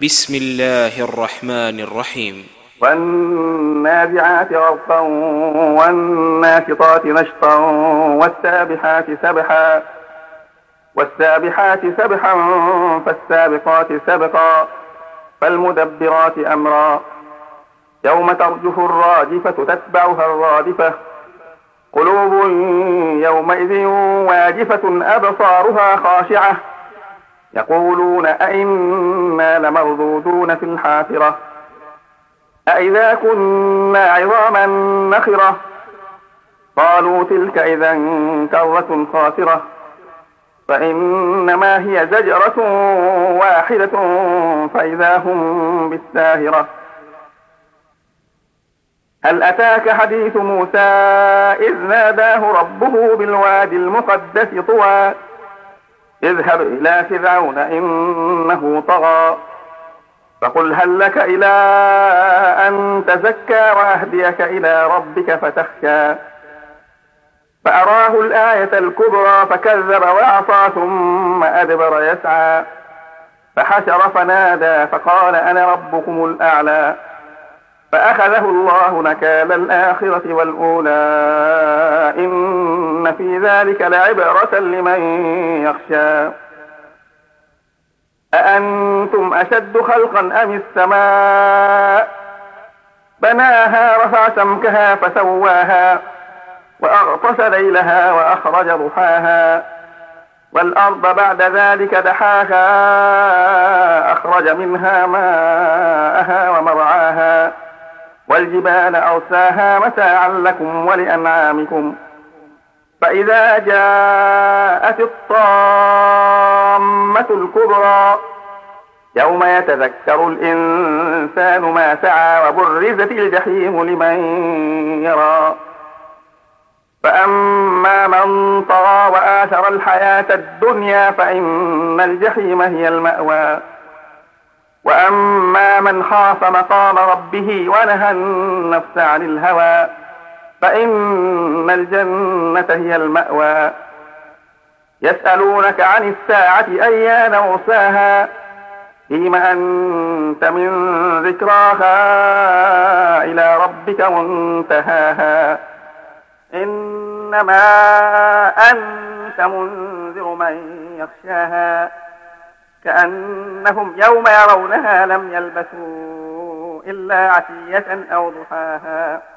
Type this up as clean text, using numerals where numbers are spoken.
بسم الله الرحمن الرحيم. والنازعات غرقا والناشطات نشطا والسابحات سبحا فالسابقات سبقا فالمدبرات أمرا يوم ترجف الراجفة تتبعها الرادفة قلوب يومئذ واجفة أبصارها خاشعة يقولون أئنا لمردودون في الحافرة أئذا كنا عظاما نخرة قالوا تلك إذا كرة خاسرة فإنما هي زجرة واحدة فإذا هم بالساهرة هل أتاك حديث موسى إذ ناداه ربه بالوادي المقدس طوى اذهب إلى فرعون إنه طغى فقل هل لك إلى أن تزكى وأهديك إلى ربك فتخشى فأراه الآية الكبرى فكذب وعصى ثم أدبر يسعى فحشر فنادى فقال أنا ربكم الأعلى فأخذه الله نكال الآخرة والأولى إن في ذلك لعبرة لمن يخشى أأنتم أشد خلقا أم السماء بناها رفع سمكها فسواها وأغطش ليلها وأخرج ضحاها والأرض بعد ذلك دحاها أخرج منها ماءها ومرعاها والجبال أرساها متاعا لكم ولأنعامكم فإذا جاءت الطامة الكبرى يوم يتذكر الإنسان ما سعى وبرزت الجحيم لمن يرى فأما من طغى وآثر الحياة الدنيا فإن الجحيم هي المأوى وأما من خاف مقام ربه ونهى النفس عن الهوى فإن الجنة هي المأوى يسألونك عن الساعة أيان مرساها فيم أنت من ذكراها إلى ربك منتهاها إنما أنت منذر من يخشاها كأنهم يوم يرونها لم يلبثوا إلا عشية أو ضحاها